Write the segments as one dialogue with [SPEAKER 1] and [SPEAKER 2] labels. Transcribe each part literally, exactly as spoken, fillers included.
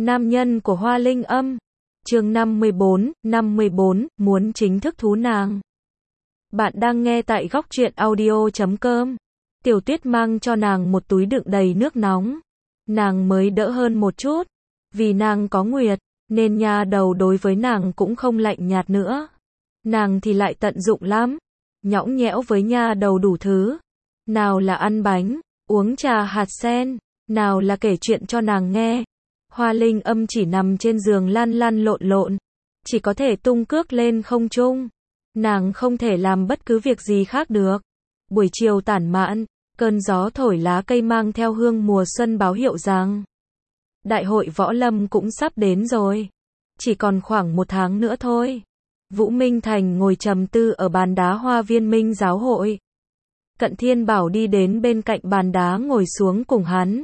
[SPEAKER 1] Nam nhân của Hoa Linh Âm. Chương năm mươi bốn, năm mươi bốn, muốn chính thức thú nàng. Bạn đang nghe tại góc truyện audio chấm com. Tiểu Tuyết mang cho nàng một túi đựng đầy nước nóng. Nàng mới đỡ hơn một chút. Vì nàng có nguyệt, nên nha đầu đối với nàng cũng không lạnh nhạt nữa. Nàng thì lại tận dụng lắm. Nhõng nhẽo với nha đầu đủ thứ. Nào là ăn bánh, uống trà hạt sen, nào là kể chuyện cho nàng nghe. Hoa Linh Âm chỉ nằm trên giường lăn lăn lộn lộn, chỉ có thể tung cước lên không trung. Nàng không thể làm bất cứ việc gì khác được. Buổi chiều tản mạn, cơn gió thổi lá cây mang theo hương mùa xuân báo hiệu rằng Đại hội Võ Lâm cũng sắp đến rồi. Chỉ còn khoảng một tháng nữa thôi. Vũ Minh Thành ngồi trầm tư ở bàn đá Hoa Viên Minh Giáo hội. Cận Thiên Bảo đi đến bên cạnh bàn đá ngồi xuống cùng hắn.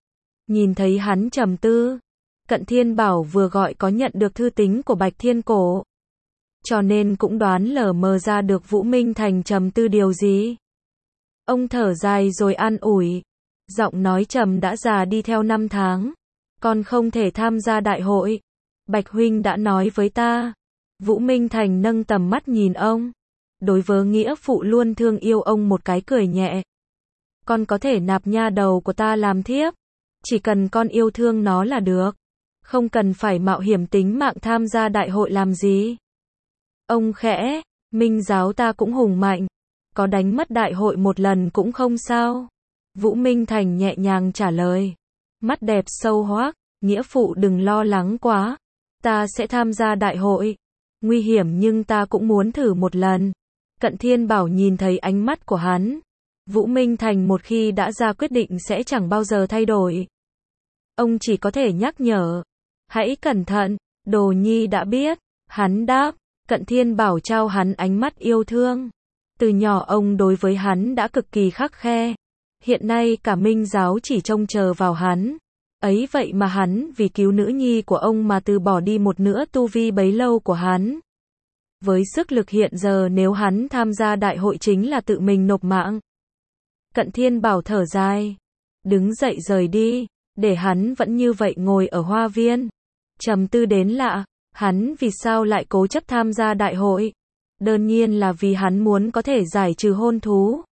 [SPEAKER 1] Nhìn thấy hắn trầm tư, Cận Thiên Bảo vừa gọi có nhận được thư tín của Bạch Thiên Cổ. Cho nên cũng đoán lờ mờ ra được Vũ Minh Thành trầm tư điều gì. Ông thở dài rồi an ủi. Giọng nói trầm đã già đi theo năm tháng. Con không thể tham gia đại hội. Bạch Huynh đã nói với ta. Vũ Minh Thành nâng tầm mắt nhìn ông. Đối với nghĩa phụ luôn thương yêu ông một cái cười nhẹ. Con có thể nạp nha đầu của ta làm thiếp. Chỉ cần con yêu thương nó là được. Không cần phải mạo hiểm tính mạng tham gia đại hội làm gì. Ông khẽ, Minh giáo ta cũng hùng mạnh. Có đánh mất đại hội một lần cũng không sao. Vũ Minh Thành nhẹ nhàng trả lời. Mắt đẹp sâu hoác, nghĩa phụ đừng lo lắng quá. Ta sẽ tham gia đại hội. Nguy hiểm nhưng ta cũng muốn thử một lần. Cận Thiên Bảo nhìn thấy ánh mắt của hắn. Vũ Minh Thành một khi đã ra quyết định sẽ chẳng bao giờ thay đổi. Ông chỉ có thể nhắc nhở. Hãy cẩn thận, Đồ Nhi đã biết. Hắn đáp. Cận Thiên Bảo trao hắn ánh mắt yêu thương. Từ nhỏ ông đối với hắn đã cực kỳ khắt khe. Hiện nay cả Minh giáo chỉ trông chờ vào hắn. Ấy vậy mà hắn vì cứu nữ nhi của ông mà từ bỏ đi một nửa tu vi bấy lâu của hắn. Với sức lực hiện giờ nếu hắn tham gia đại hội chính là tự mình nộp mạng. Cận Thiên Bảo thở dài. Đứng dậy rời đi. Để hắn vẫn như vậy ngồi ở hoa viên. Trầm tư đến lạ. Hắn vì sao lại cố chấp tham gia đại hội? Đơn nhiên là vì hắn muốn có thể giải trừ hôn thú.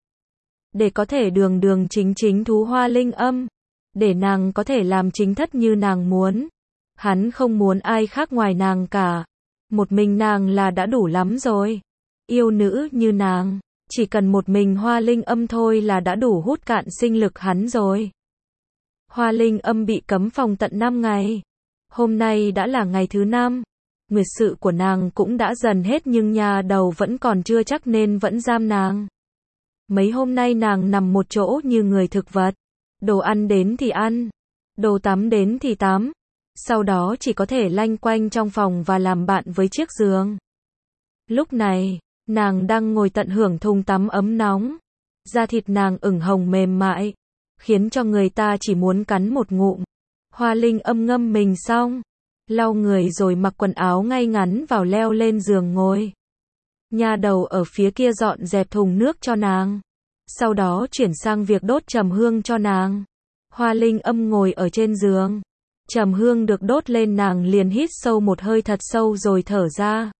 [SPEAKER 1] Để có thể đường đường chính chính thú Hoa Linh Âm. Để nàng có thể làm chính thất như nàng muốn. Hắn không muốn ai khác ngoài nàng cả. Một mình nàng là đã đủ lắm rồi. Yêu nữ như nàng, chỉ cần một mình Hoa Linh Âm thôi là đã đủ hút cạn sinh lực hắn rồi. Hoa Linh Âm bị cấm phòng tận năm ngày. Hôm nay đã là ngày thứ năm. Nguyệt sự của nàng cũng đã dần hết nhưng nhà đầu vẫn còn chưa chắc nên vẫn giam nàng. Mấy hôm nay nàng nằm một chỗ như người thực vật. Đồ ăn đến thì ăn. Đồ tắm đến thì tắm. Sau đó chỉ có thể lanh quanh trong phòng và làm bạn với chiếc giường. Lúc này, nàng đang ngồi tận hưởng thùng tắm ấm nóng. Da thịt nàng ửng hồng mềm mại. Khiến cho người ta chỉ muốn cắn một ngụm. Hoa Linh Âm ngâm mình xong. Lau người rồi mặc quần áo ngay ngắn vào leo lên giường ngồi. Nha đầu ở phía kia dọn dẹp thùng nước cho nàng. Sau đó chuyển sang việc đốt trầm hương cho nàng. Hoa Linh Âm ngồi ở trên giường. Trầm hương được đốt lên nàng liền hít sâu một hơi thật sâu rồi thở ra.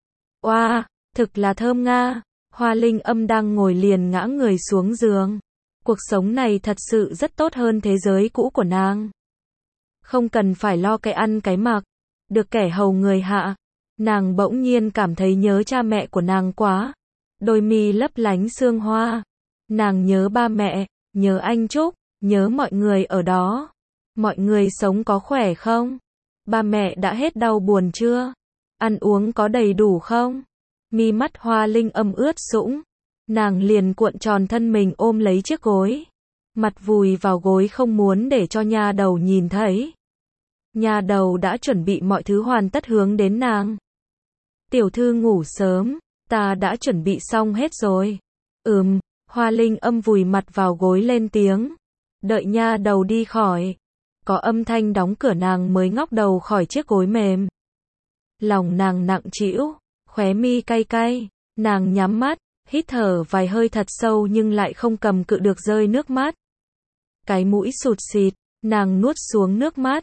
[SPEAKER 1] Oa, thực là thơm nga. Hoa Linh Âm đang ngồi liền ngã người xuống giường. Cuộc sống này thật sự rất tốt hơn thế giới cũ của nàng. Không cần phải lo cái ăn cái mặc. Được kẻ hầu người hạ. Nàng bỗng nhiên cảm thấy nhớ cha mẹ của nàng quá. Đôi mi lấp lánh sương hoa. Nàng nhớ ba mẹ, nhớ anh Trúc, nhớ mọi người ở đó. Mọi người sống có khỏe không? Ba mẹ đã hết đau buồn chưa? Ăn uống có đầy đủ không? Mi mắt Hoa Linh Âm ướt sũng. Nàng liền cuộn tròn thân mình ôm lấy chiếc gối. Mặt vùi vào gối không muốn để cho nha đầu nhìn thấy. Nha đầu đã chuẩn bị mọi thứ hoàn tất hướng đến nàng. Tiểu thư ngủ sớm, ta đã chuẩn bị xong hết rồi. Ừm, Hoa Linh Âm vùi mặt vào gối lên tiếng. Đợi nha đầu đi khỏi. Có âm thanh đóng cửa nàng mới ngóc đầu khỏi chiếc gối mềm. Lòng nàng nặng trĩu, khóe mi cay cay. Nàng nhắm mắt, hít thở vài hơi thật sâu nhưng lại không cầm cự được rơi nước mắt. Cái mũi sụt xịt, nàng nuốt xuống nước mắt.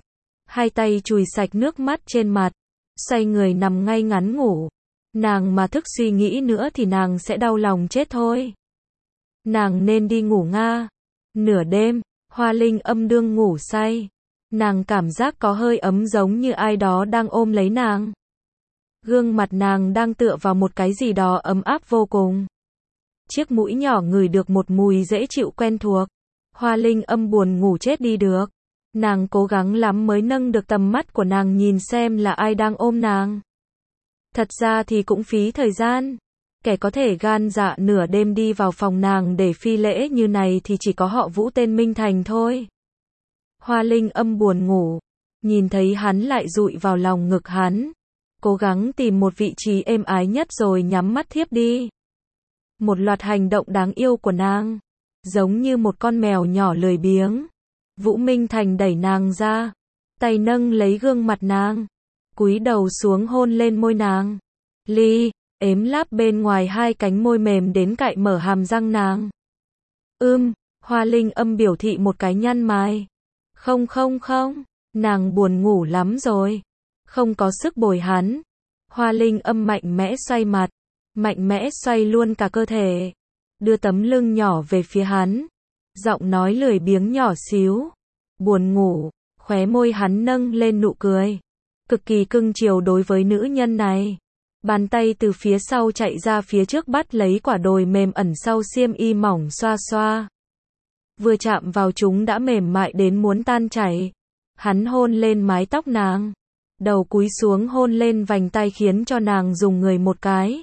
[SPEAKER 1] hai tay chùi sạch nước mắt trên mặt, xoay người nằm ngay ngắn ngủ. Nàng mà thức suy nghĩ nữa thì nàng sẽ đau lòng chết thôi. Nàng nên đi ngủ nga. Nửa đêm, Hoa Linh Âm đương ngủ say. Nàng cảm giác có hơi ấm giống như ai đó đang ôm lấy nàng. Gương mặt nàng đang tựa vào một cái gì đó ấm áp vô cùng. Chiếc mũi nhỏ ngửi được một mùi dễ chịu quen thuộc. Hoa Linh Âm buồn ngủ chết đi được. Nàng cố gắng lắm mới nâng được tầm mắt của nàng nhìn xem là ai đang ôm nàng. Thật ra thì cũng phí thời gian. Kẻ có thể gan dạ nửa đêm đi vào phòng nàng để phi lễ như này thì chỉ có họ Vũ tên Minh Thành thôi. Hoa Linh Âm buồn ngủ, nhìn thấy hắn lại dụi vào lòng ngực hắn. Cố gắng tìm một vị trí êm ái nhất rồi nhắm mắt thiếp đi. Một loạt hành động đáng yêu của nàng, giống như một con mèo nhỏ lười biếng. Vũ Minh Thành đẩy nàng ra, tay nâng lấy gương mặt nàng, cúi đầu xuống hôn lên môi nàng. Ly, ếm láp bên ngoài hai cánh môi mềm đến cạy mở hàm răng nàng. Ưm, Hoa Linh Âm biểu thị một cái nhăn mày. Không không không, nàng buồn ngủ lắm rồi, không có sức bồi hắn. Hoa Linh Âm mạnh mẽ xoay mặt, mạnh mẽ xoay luôn cả cơ thể, đưa tấm lưng nhỏ về phía hắn, giọng nói lười biếng nhỏ xíu. Buồn ngủ, khóe môi hắn nâng lên nụ cười, cực kỳ cưng chiều đối với nữ nhân này. Bàn tay từ phía sau chạy ra phía trước bắt lấy quả đồi mềm ẩn sau xiêm y mỏng xoa xoa. Vừa chạm vào chúng đã mềm mại đến muốn tan chảy. Hắn hôn lên mái tóc nàng, đầu cúi xuống hôn lên vành tai khiến cho nàng dùng người một cái.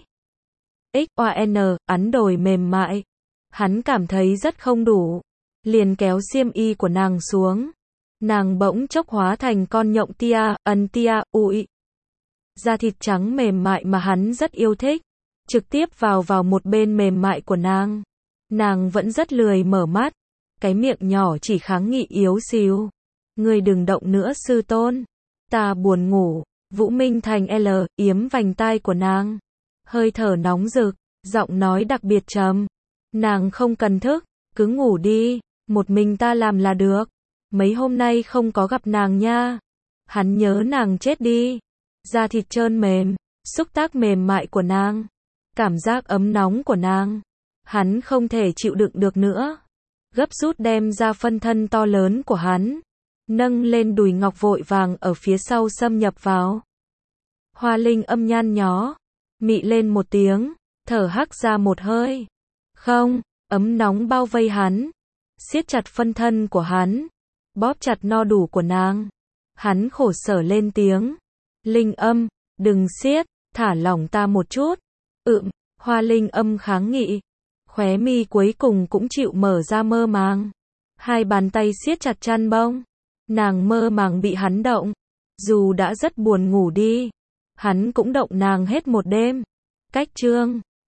[SPEAKER 1] X O N, ắn đồi mềm mại. Hắn cảm thấy rất không đủ, liền kéo xiêm y của nàng xuống. Nàng bỗng chốc hóa thành con nhộng tia, ân tia, ui. Da thịt trắng mềm mại mà hắn rất yêu thích, trực tiếp vào vào một bên mềm mại của nàng. Nàng vẫn rất lười mở mắt, cái miệng nhỏ chỉ kháng nghị yếu xíu. Ngươi đừng động nữa sư tôn, ta buồn ngủ. Vũ Minh Thành L, yếm vành tai của nàng. Hơi thở nóng rực, giọng nói đặc biệt trầm. Nàng không cần thức, cứ ngủ đi, một mình ta làm là được. Mấy hôm nay không có gặp nàng nha. Hắn nhớ nàng chết đi. Da thịt trơn mềm, xúc tác mềm mại của nàng, cảm giác ấm nóng của nàng. Hắn không thể chịu đựng được nữa. Gấp rút đem ra phân thân to lớn của hắn, nâng lên đùi ngọc vội vàng ở phía sau xâm nhập vào. Hoa Linh Âm nhan nhó, mị lên một tiếng, thở hắc ra một hơi. Không, ấm nóng bao vây hắn, siết chặt phân thân của hắn, bóp chặt no đủ của nàng. Hắn khổ sở lên tiếng. Linh Âm, đừng siết, thả lỏng ta một chút. Ừm, Hoa Linh Âm kháng nghị. Khóe mi cuối cùng cũng chịu mở ra mơ màng. Hai bàn tay siết chặt chăn bông. Nàng mơ màng bị hắn động. Dù đã rất buồn ngủ đi, hắn cũng động nàng hết một đêm. Cách chương